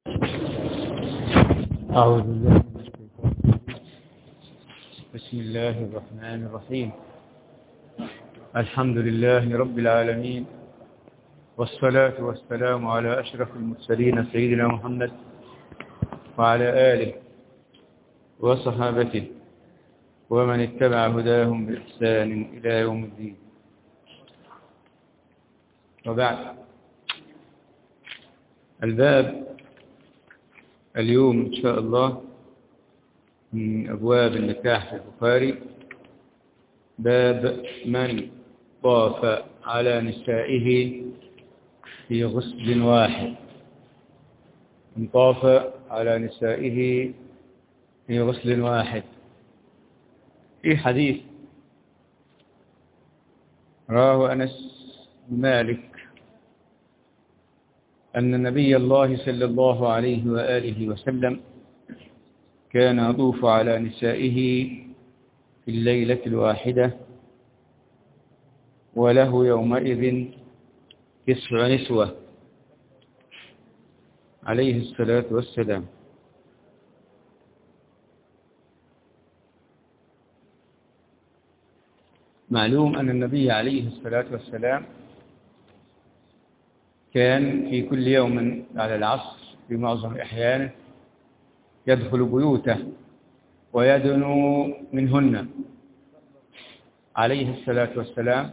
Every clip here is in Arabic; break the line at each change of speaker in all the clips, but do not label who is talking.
أعوذ بالله من الشيطان الرجيم. بسم الله الرحمن الرحيم. الحمد لله رب العالمين، والصلاة والسلام على أشرف المرسلين سيدنا محمد وعلى آله وصحابته ومن اتبع هداهم بإحسان إلى يوم الدين. وبعد، الباب اليوم إن شاء الله من أبواب النكاح في البخاري، باب من طاف على نسائه في غسل واحد. من طاف على نسائه في غسل واحد. في حديث رواه أنس بن مالك أن نبي الله صلى الله عليه وآله وسلم كان يطوف على نسائه في الليلة الواحدة، وله يومئذ 9 نسوة عليه الصلاة والسلام. معلوم أن النبي عليه الصلاة والسلام كان في كل يوم على العصر في معظم أحيانه يدخل بيوته ويدنو منهن عليه الصلاة والسلام،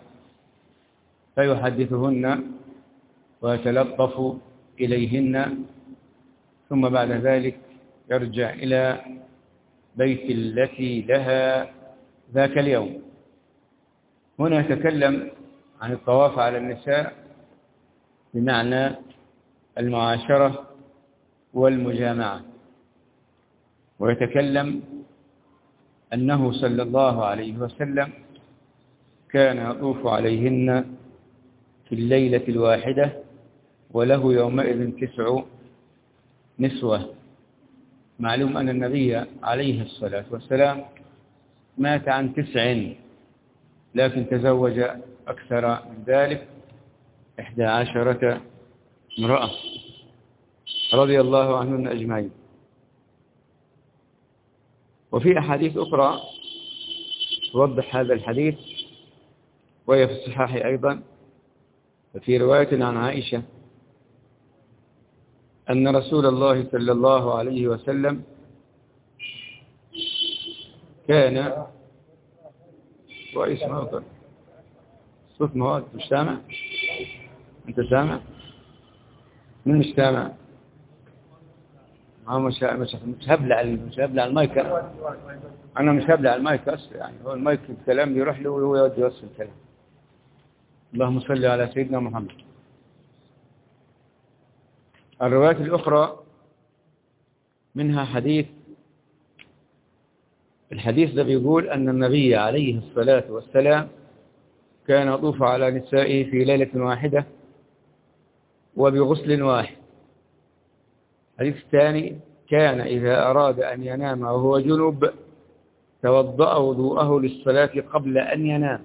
فيحدثهن ويتلطف إليهن، ثم بعد ذلك يرجع إلى بيت التي لها ذاك اليوم. هنا يتكلم عن الطواف على النساء بمعنى المعاشرة والمجامعة، ويتكلم أنه صلى الله عليه وسلم كان يطوف عليهن في الليلة الواحدة، وله يومئذ 9 نسوة. معلوم أن النبي عليه الصلاة والسلام مات عن 9، لكن تزوج أكثر من ذلك 11 امرأة رضي الله عنهن أجمعين. وفي أحاديث أخرى توضح هذا الحديث، وهي في الصحاح أيضا. ففي رواية عن عائشة أن رسول الله صلى الله عليه وسلم كان رئيس موضع صوت مواد. مش سامع؟ أنت سامع؟ من مش سامع؟ مش هبلع المايك. أنا مش هبلع المايك أصلا، يعني هو المايك الكلام بيروح له وهو يودي يوصل الكلام. اللهم صل على سيدنا محمد. الروايات الأخرى منها الحديث ده بيقول أن النبي عليه الصلاة والسلام كان يطوف على نسائه في ليلة واحدة وبغسل واحد. الحديث الثاني كان إذا أراد أن ينام وهو جنب توضأ وضوءه للصلاة قبل أن ينام.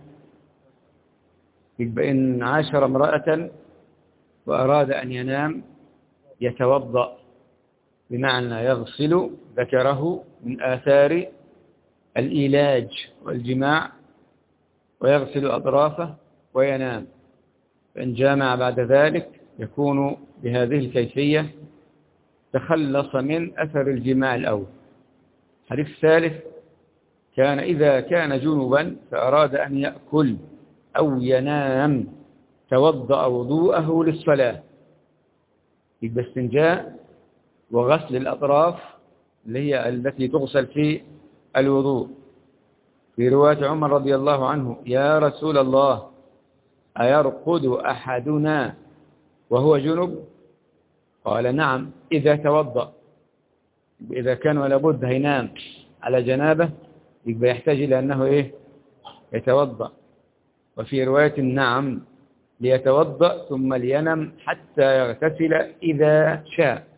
يبقى إن عاشر امرأة وأراد أن ينام يتوضأ، بمعنى يغسل ذكره من آثار الإيلاج والجماع، ويغسل أطرافه وينام. فإن جامع بعد ذلك يكون بهذه الكيفية تخلص من أثر الجماع الأول. الحديث الثالث كان إذا كان جنبا فأراد أن يأكل أو ينام توضأ وضوءه للصلاة. يبقى استنجاء وغسل الأطراف اللي هي التي تغسل في الوضوء. في رواية عمر رضي الله عنه: يا رسول الله أيرقد أحدنا وهو جنب؟ قال: نعم إذا توضأ. إذا كان ولا بد هينام على جنابه يبقى يحتاج إلى أنه يتوضأ. وفي رواية: نعم ليتوضأ ثم لينم حتى يغتسل إذا شاء.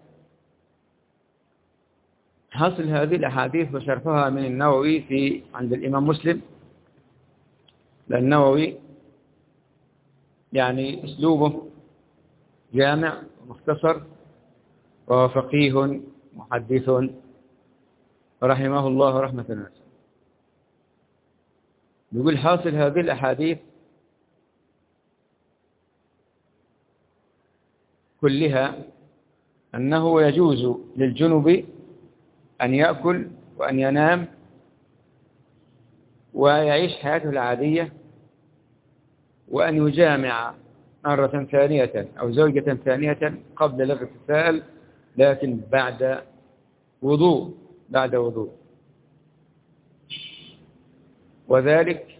حاصل هذه الأحاديث وشرحها من النووي عند الإمام مسلم، لأن النووي يعني أسلوبه جامع ومختصر، وهو فقيه محدث رحمه الله رحمة واسعة. يقول حاصل هذه الأحاديث كلها أنه يجوز للجنب أن يأكل وأن ينام ويعيش حياته العادية، وأن يجامع مرة ثانية أو زوجة ثانية قبل الاغتسال، لكن بعد وضوء وذلك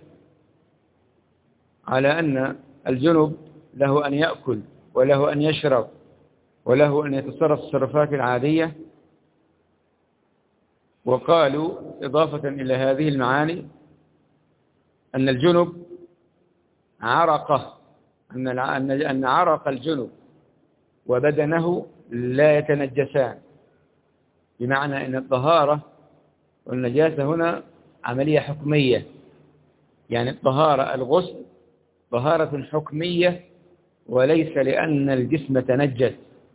على أن الجنب له أن يأكل وله أن يشرب وله أن يتصرف التصرفات العادية. وقالوا إضافة إلى هذه المعاني أن الجنب عرقه، أن عرق الجنب وبدنه لا يتنجسان، بمعنى أن الطهارة والنجاسة هنا عملية حكمية، يعني الطهارة الغسل طهارة حكمية وليس لأن الجسم تنجس،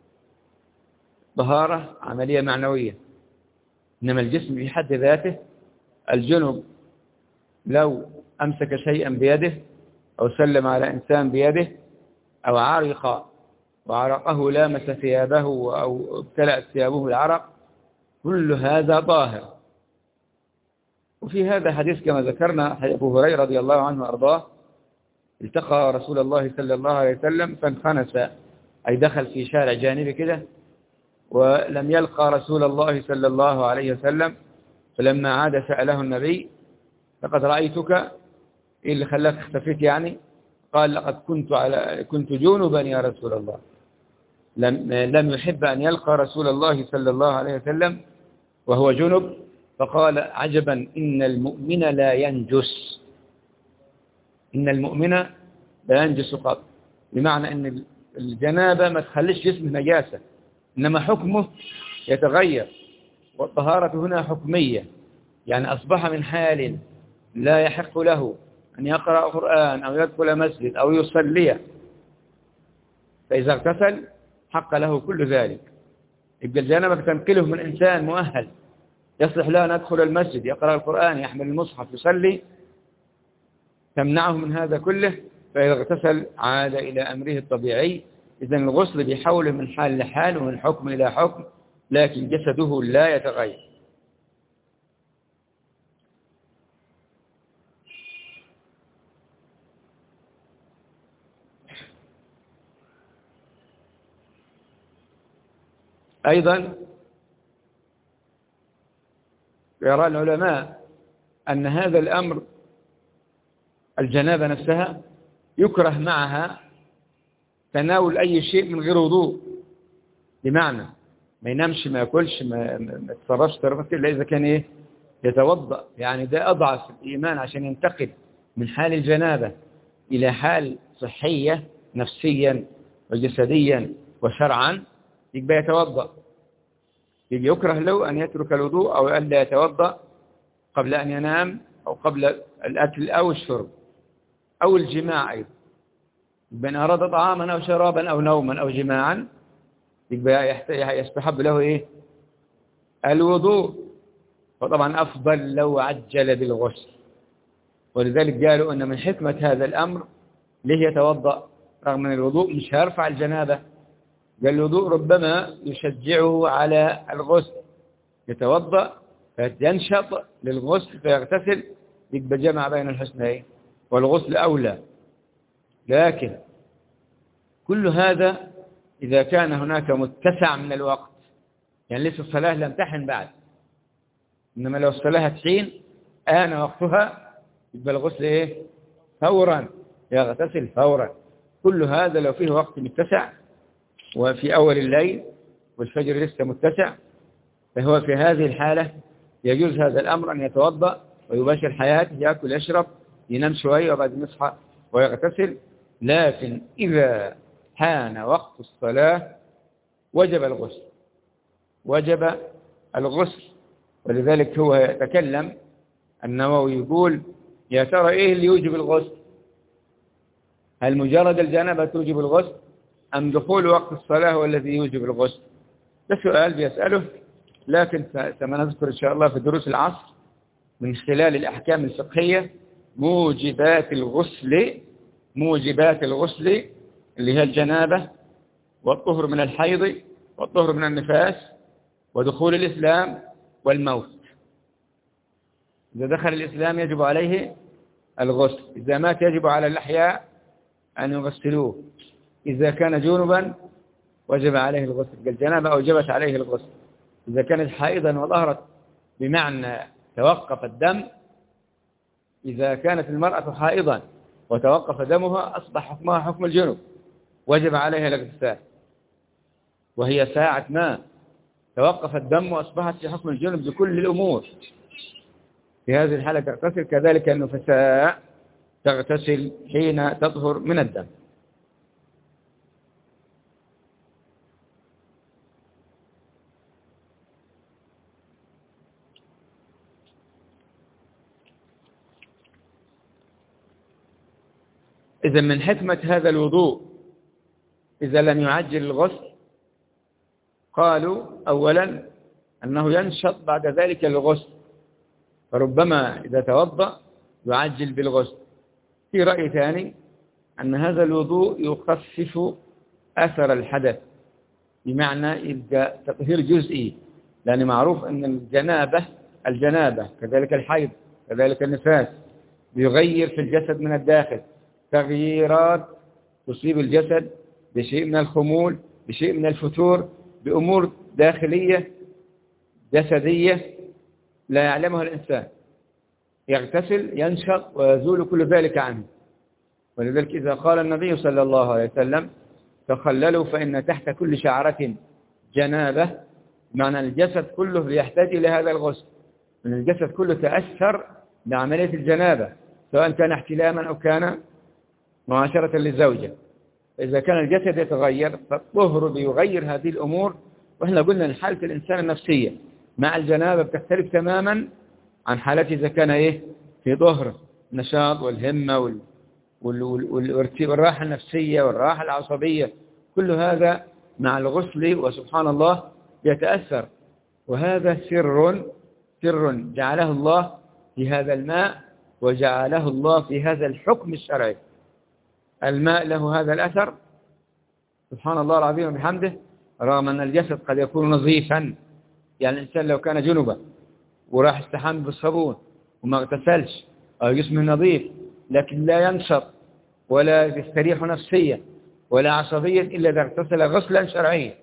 طهارة عملية معنوية. إنما الجسم في حد ذاته الجنب لو أمسك شيئا بيده أو سلم على إنسان بيده أو عرق وعرقه لامس ثيابه أو ابتلأت ثيابه العرق، كل هذا طاهر. وفي هذا حديث كما ذكرنا أبو هريرة رضي الله عنه وأرضاه التقى رسول الله صلى الله عليه وسلم فانخنس، أي دخل في شارع جانبي كده ولم يلقى رسول الله صلى الله عليه وسلم، فلما عاد سأله النبي لقد رأيتك، إيه اللي خلاك اختفيت يعني؟ قال لقد كنت جنبا يا رسول الله. لم يحب أن يلقى رسول الله صلى الله عليه وسلم وهو جنب، فقال عجبا إن المؤمن لا ينجس، إن المؤمن لا ينجس قط، بمعنى أن الجنابة ما تخليش جسمه نجاسة، إنما حكمه يتغير. والطهارة هنا حكمية، يعني أصبح من حال لا يحق له أن يقرأ قرآن أو يدخل مسجد أو يصلي، فإذا اغتسل حق له كل ذلك. يبقى الجنابة تنقله من إنسان مؤهل يصلح له أن يدخل المسجد يقرأ القرآن يحمل المصحف يصلي، تمنعه من هذا كله، فإذا اغتسل عاد إلى أمره الطبيعي. إذن الغسل بيحوله من حال لحال ومن حكم إلى حكم، لكن جسده لا يتغير. أيضا يرى العلماء أن هذا الأمر الجنابة نفسها يكره معها تناول أي شيء من غير وضوء، بمعنى ما ينامش ما يأكلش ما يتصرفش تصرفات إلا إذا كان إيه يتوضأ. يعني ده أضعف الإيمان عشان ينتقل من حال الجنابة إلى حال صحية نفسيا وجسديا وشرعا، يبقى يتوضأ. يبقى يكره له أن يترك الوضوء أو أن لا يتوضأ قبل أن ينام أو قبل الأكل أو الشرب أو الجماع أيضا. بأن أراد طعاما أو شرابا أو نوما أو جماعا يبقى يستحب له إيه الوضوء. وطبعا أفضل لو عجل بالغسل، ولذلك قالوا أن من حكمة هذا الأمر ليه يتوضأ رغم أن الوضوء مش هيرفع الجنابة. قال الوضوء ربما يشجعه على الغسل، يتوضأ فينشط للغسل فيغتسل، يبقى جمع بين الحسنين والغسل أولى. لكن كل هذا إذا كان هناك متسع من الوقت، يعني ليس الصلاة لم تحن بعد، إنما لو الصلاة تحين آن وقتها يبقى الغسل إيه فورا، يغتسل فورا. كل هذا لو فيه وقت متسع وفي أول الليل والفجر لسه متسع، فهو في هذه الحالة يجوز هذا الأمر أن يتوضأ ويباشر حياته، يأكل يشرب ينام شوية وبعد يصحى ويغتسل. لكن إذا حان وقت الصلاة وجب الغسل، وجب الغسل. ولذلك هو يتكلم النووي يقول يا ترى إيه اللي يوجب الغسل؟ هل مجرد الجنابة توجب الغسل أم دخول وقت الصلاة هو الذي يوجب الغسل؟ ده سؤال بيسأله، لكن سنذكر إن شاء الله في دروس العصر من خلال الأحكام الفقهية موجبات الغسل، موجبات الغسل اللي هي الجنابة والطهر من الحيض والطهر من النفاس ودخول الإسلام والموت. إذا دخل الإسلام يجب عليه الغسل، إذا مات يجب على الأحياء أن يغسلوه، إذا كان جنبا وجب عليه الغسل، الجنابة أوجبت عليه الغسل، إذا كانت حائضا وظهرت بمعنى توقف الدم، إذا كانت المرأة حائضا وتوقف دمها أصبح حكمها حكم الجنب وجب عليها الاغتسال، وهي ساعة ما توقف الدم وأصبحت في حكم الجنب بكل الأمور، في هذه الحالة تغتسل. كذلك النفساء تغتسل حين تطهر من الدم. إذا من حكمة هذا الوضوء إذا لم يعجل الغسل، قالوا أولا أنه ينشط بعد ذلك الغسل، فربما إذا توضأ يعجل بالغسل. في رأي ثاني أن هذا الوضوء يخفف أثر الحدث، بمعنى يبقى تطهير جزئي، لأن معروف أن الجنابة كذلك الحيض كذلك النفاس يغير في الجسد من الداخل تغييرات تصيب الجسد بشيء من الخمول، بشيء من الفتور، بأمور داخلية جسدية لا يعلمها الإنسان. يغتسل ينشط ويزول كل ذلك عنه. ولذلك إذا قال النبي صلى الله عليه وسلم تخللوا فإن تحت كل شعرة جنابة، معنى الجسد كله يحتاج إلى هذا الغسل، من الجسد كله تأثر بعملية الجنابة، سواء كان احتلاما أو كان معاشرة للزوجة. إذا كان الجسد يتغير فالطهر بيغير هذه الأمور. وإحنا قلنا أن حالة الإنسان النفسية مع الجنابة بتختلف تماما عن حالته إذا كان في ظهر النشاط والهمة والراحة النفسية والراحة العصبية، كل هذا مع الغسل وسبحان الله يتأثر. وهذا سر جعله الله في هذا الماء وجعله الله في هذا الحكم الشرعي. الماء له هذا الأثر سبحان الله العظيم وبحمده، رغم أن الجسد قد يكون نظيفا، يعني الإنسان لو كان جنبا وراح استحمى بالصابون وما اغتسلش أو جسمه نظيف، لكن لا ينشط ولا يستريح نفسيا ولا عصبيا إلا إذا اغتسل غسلا شرعيا.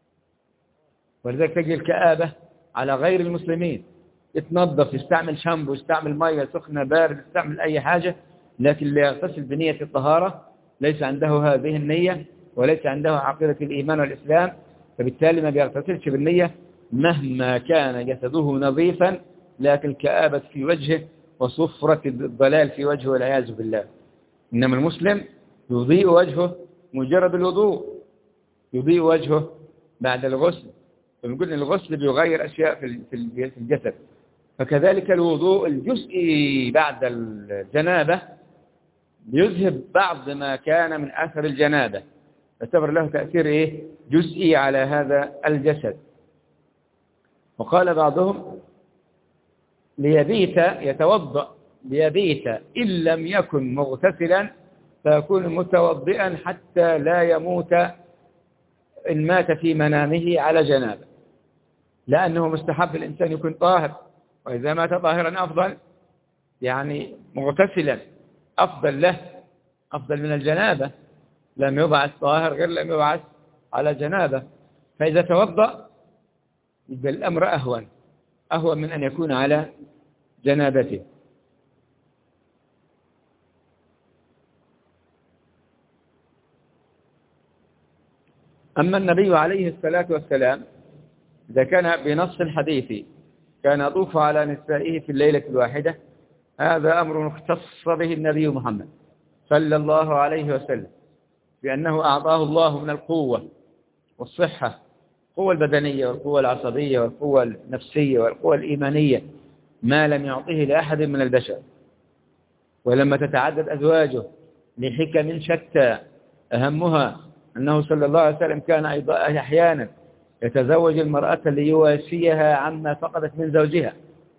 ولذلك تجي الكآبة على غير المسلمين، يتنظف، يستعمل شامبو، يستعمل مية سخنة بارد، يستعمل أي حاجة، لكن لا يغتسل بنية الطهارة، ليس عنده هذه النية وليس عنده عقيدة الإيمان والإسلام، فبالتالي ما بيغتسلش بالنية مهما كان جسده نظيفا، لكن كآبة في وجهه وصفرة الضلال في وجهه والعياذ بالله. إنما المسلم يضيء وجهه مجرد الوضوء، يضيء وجهه بعد الغسل. فنقول إن الغسل بيغير أشياء في الجسد، فكذلك الوضوء الجزئي بعد الجنابة يذهب بعض ما كان من أثر الجنابة، يعتبر له تأثير جزئي على هذا الجسد. وقال بعضهم ليبيت يتوضأ ليبيت إن لم يكن مغتسلا فيكون متوضئا حتى لا يموت إن مات في منامه على جنابه، لأنه مستحب الإنسان يكون طاهر، وإذا مات طاهرا أفضل، يعني مغتسلا أفضل له، أفضل من الجنابة. لم يبعث طاهر غير لم يبعث على جنابة. فإذا توضأ يبقى الأمر أهون من أن يكون على جنابته. أما النبي عليه الصلاة والسلام إذا كان بنص الحديث كان يطوف على نسائه في الليلة الواحدة، هذا أمر اختص به النبي محمد صلى الله عليه وسلم، بأنه أعطاه الله من القوة والصحة، القوة البدنية والقوة العصبية والقوة النفسية والقوة الإيمانية، ما لم يعطيه لأحد من البشر. ولما تتعدد أزواجه لحكم شتى، أهمها أنه صلى الله عليه وسلم كان أحيانا يتزوج المرأة ليواسيها عما فقدت من زوجها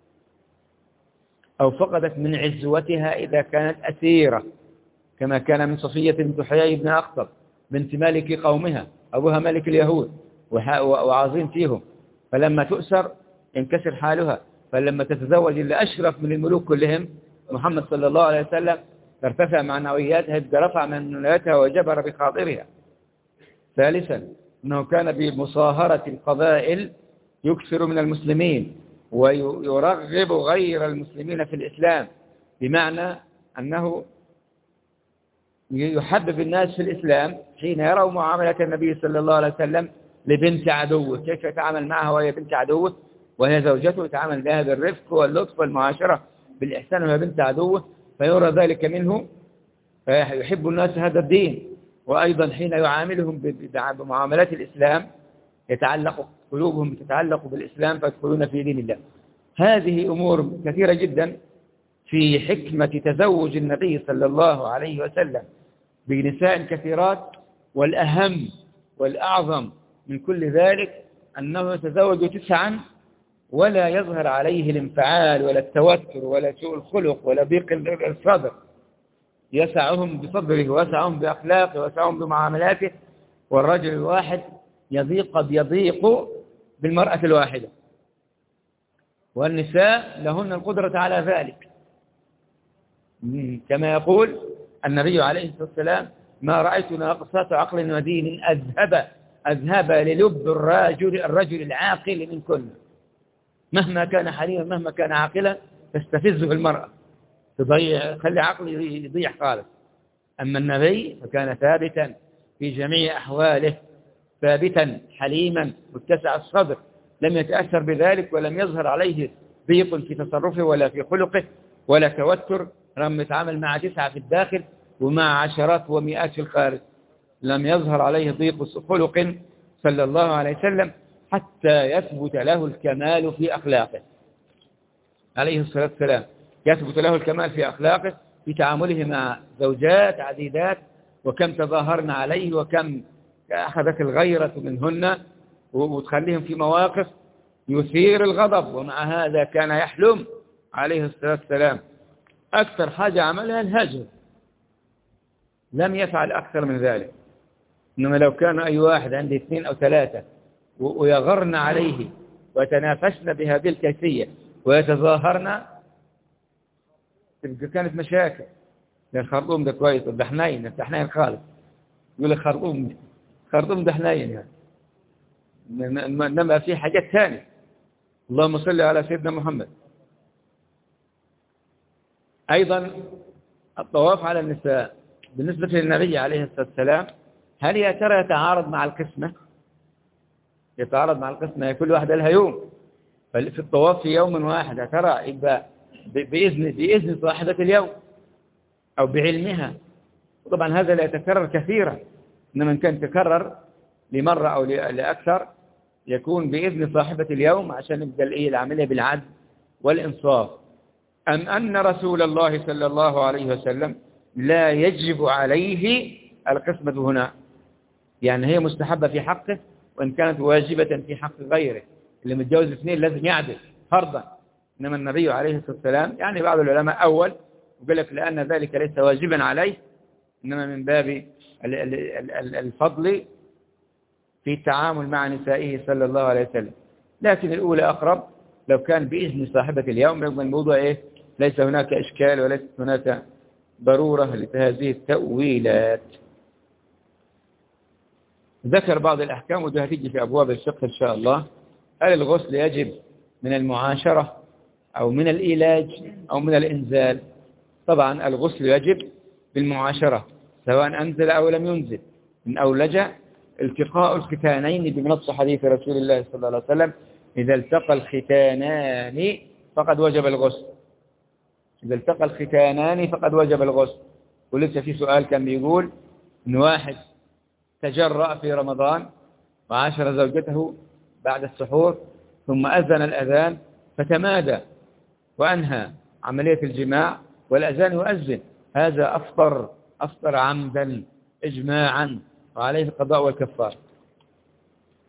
أو فقدت من عزوتها إذا كانت أسيرة، كما كان من صفية بنت حيي بن أخطب بنت مالك قومها، أبوها ملك اليهود وعظيم فيهم، فلما تؤسر ينكسر حالها، فلما تتزوج اللي أشرف من الملوك كلهم محمد صلى الله عليه وسلم ترتفع معنوياتها، رفع معنوياتها وجبر بخاطرها. ثالثا أنه كان بمصاهرة القبائل يكثر من المسلمين ويرغب غير المسلمين في الإسلام، بمعنى أنه يحبب الناس في الإسلام حين يروا معاملة النبي صلى الله عليه وسلم لبنت عدوه، كيف يتعامل معها وهي بنت عدوه وهي زوجته، يتعامل بها بالرفق واللطف والمعاشرة بالإحسان وهي بنت عدوه، فيرى ذلك منه فيحب الناس هذا الدين. وأيضا حين يعاملهم بمعاملات الإسلام قلوبهم تتعلق بالإسلام فيدخلون في دين الله. هذه أمور كثيرة جدا في حكمة تزوج النبي صلى الله عليه وسلم بنساء كثيرات، والأهم والأعظم من كل ذلك أنه يتزوج 9 ولا يظهر عليه الانفعال ولا التوتر ولا سوء الخلق ولا ضيق الصدر، يسعهم بصدره ويسعهم بأخلاقه ويسعهم بمعاملاته. والرجل الواحد يضيق بالمرأة الواحدة، والنساء لهن القدرة على ذلك، كما يقول النبي عليه الصلاة والسلام: ما رأيت ناقصات عقل ودين أذهب للب الرجل العاقل من كل، مهما كان حليما مهما كان عاقلا تستفزه المرأة، خلي عقله يضيع خالص. أما النبي فكان ثابتا في جميع أحواله، ثابتا حليما متسع الصدر، لم يتأثر بذلك ولم يظهر عليه ضيق في تصرفه ولا في خلقه ولا توتر، لم يتعامل مع 9 في الداخل ومع عشرات ومئات في الخارج، لم يظهر عليه ضيق خلق صلى الله عليه وسلم حتى يثبت له الكمال في أخلاقه عليه الصلاة والسلام، يثبت له الكمال في أخلاقه في تعامله مع زوجات عديدات، وكم تظاهرن عليه وكم أخذت الغيرة منهن وتخليهم في مواقف يثير الغضب، ومع هذا كان يحلم عليه الصلاة والسلام أكثر حاجة عملها الهجر، لم يفعل أكثر من ذلك. إنما لو كان أي واحد عنده 2 أو 3 ويغرن عليه ويتنافسن بهذه الكيفية ويتظاهرن كانت مشاكل. الخرطوم ده كويس، ده حنين خالص، يقول لك خرطوم ده حنين يعني، إنما في حاجات ثانية. اللهم صل على سيدنا محمد. أيضا الطواف على النساء بالنسبة للنبي عليه الصلاة والسلام، هل يا ترى يتعارض مع القسمة؟ يتعارض مع القسمة، كل واحدة لها يوم، في الطواف في يوم واحد، يا ترى يبقى بإذن صاحبة اليوم أو بعلمها؟ طبعا هذا لا يتكرر كثيرا، إنما إن كان تكرر لمرة أو لأكثر يكون بإذن صاحبة اليوم عشان يبدأ العملية بالعدل والإنصاف. أم أن رسول الله صلى الله عليه وسلم لا يجب عليه القسمة هنا، يعني هي مستحبة في حقه وإن كانت واجبة في حق غيره، اللي متجوز 2 لازم يعدل فرضا. إنما النبي عليه الصلاة والسلام، يعني بعض العلماء أول وقال لك لأن ذلك ليس واجبا عليه، إنما من باب الفضل في التعامل مع نسائه صلى الله عليه وسلم. لكن الأولى أقرب، لو كان بإذن صاحبة اليوم يبقى الموضوع ليس هناك إشكال وليس هناك ضرورة لهذه التأويلات. ذكر بعض الأحكام وده هتيجي في أبواب الفقه إن شاء الله. هل الغسل يجب من المعاشرة أو من الإيلاج أو من الإنزال؟ طبعا الغسل يجب بالمعاشرة سواء أنزل أو لم ينزل. من أولج التقاء الختانين بنص حديث رسول الله صلى الله عليه وسلم: إذا التقى الختانان فقد وجب الغسل. إذا التقى الختانان فقد وجب الغسل. ولسه في سؤال كان بيقول إن واحد تجرأ في رمضان وعاشر زوجته بعد السحور ثم أذن الأذان فتمادى وأنهى عملية الجماع والأذان يؤذن، هذا أفطر عمدا إجماعا وعليه القضاء والكفار.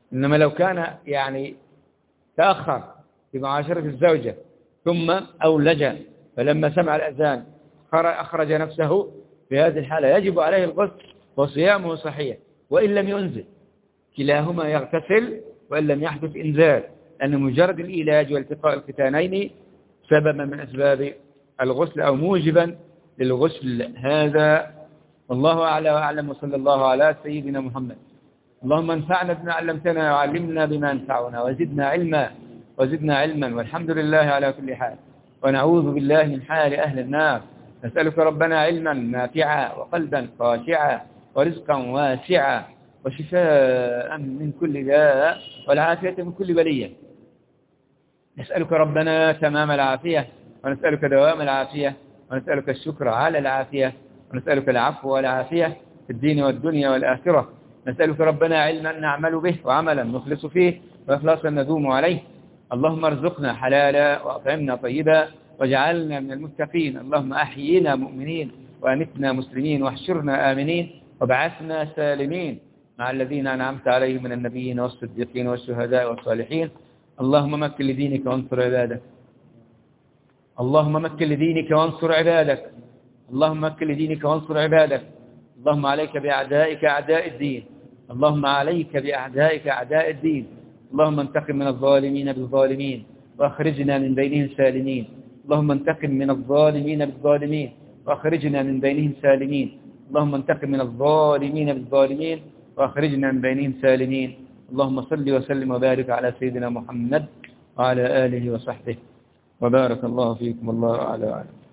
إنما لو كان يعني تأخر في معاشرة الزوجة ثم أولج فلما سمع الأذان أخرج نفسه، في هذه الحالة يجب عليه الغسل وصيامه صحيح وإن لم ينزل، كلاهما يغتسل وإن لم يحدث إنزال، لأن مجرد الإيلاج والتقاء الختانين سببا من أسباب الغسل أو موجبا للغسل. هذا والله أعلى وأعلم، وصلى الله على سيدنا محمد. اللهم انفعنا بما علمتنا وعلمنا بما ينفعنا وزدنا علما والحمد لله على كل حال. ونعوذ بالله من حال أهل النار. نسألك ربنا علما نافعا وقلبا خاشعا ورزقا واسعا وشفاء من كل داء والعافية من كل بلية. نسألك ربنا تمام العافية، ونسألك دوام العافية، ونسألك الشكر على العافية، ونسألك العفو والعافية في الدين والدنيا والآخرة. نسألك ربنا علما نعمل به وعملا نخلص فيه وإخلاصا ندوم عليه. اللهم ارزقنا حلالا وأطعمنا طيبا واجعلنا من المتقين. اللهم أحيينا مؤمنين وأمتنا مسلمين واحشرنا آمنين وابعثنا سالمين مع الذين أنعمت عليهم من النبيين والصديقين والشهداء والصالحين. اللهم مكن لدينك وانصر عبادك. اللهم مكن لدينك وانصر عبادك. اللهم مكن لدينك وانصر عبادك. اللهم عليك بأعدائك أعداء الدين. اللهم عليك بأعدائك أعداء الدين. اللهم انتقم من الظالمين بالظالمين وأخرجنا من بينهم سالمين. اللهم انتقم من الظالمين بالظالمين وأخرجنا من بينهم سالمين. اللهم انتقم من الظالمين بالظالمين وأخرجنا من بينهم سالمين. اللهم صل وسلم وبارك على سيدنا محمد وعلى آله وصحبه وبارك الله فيكم. الله أعلى وأعلم.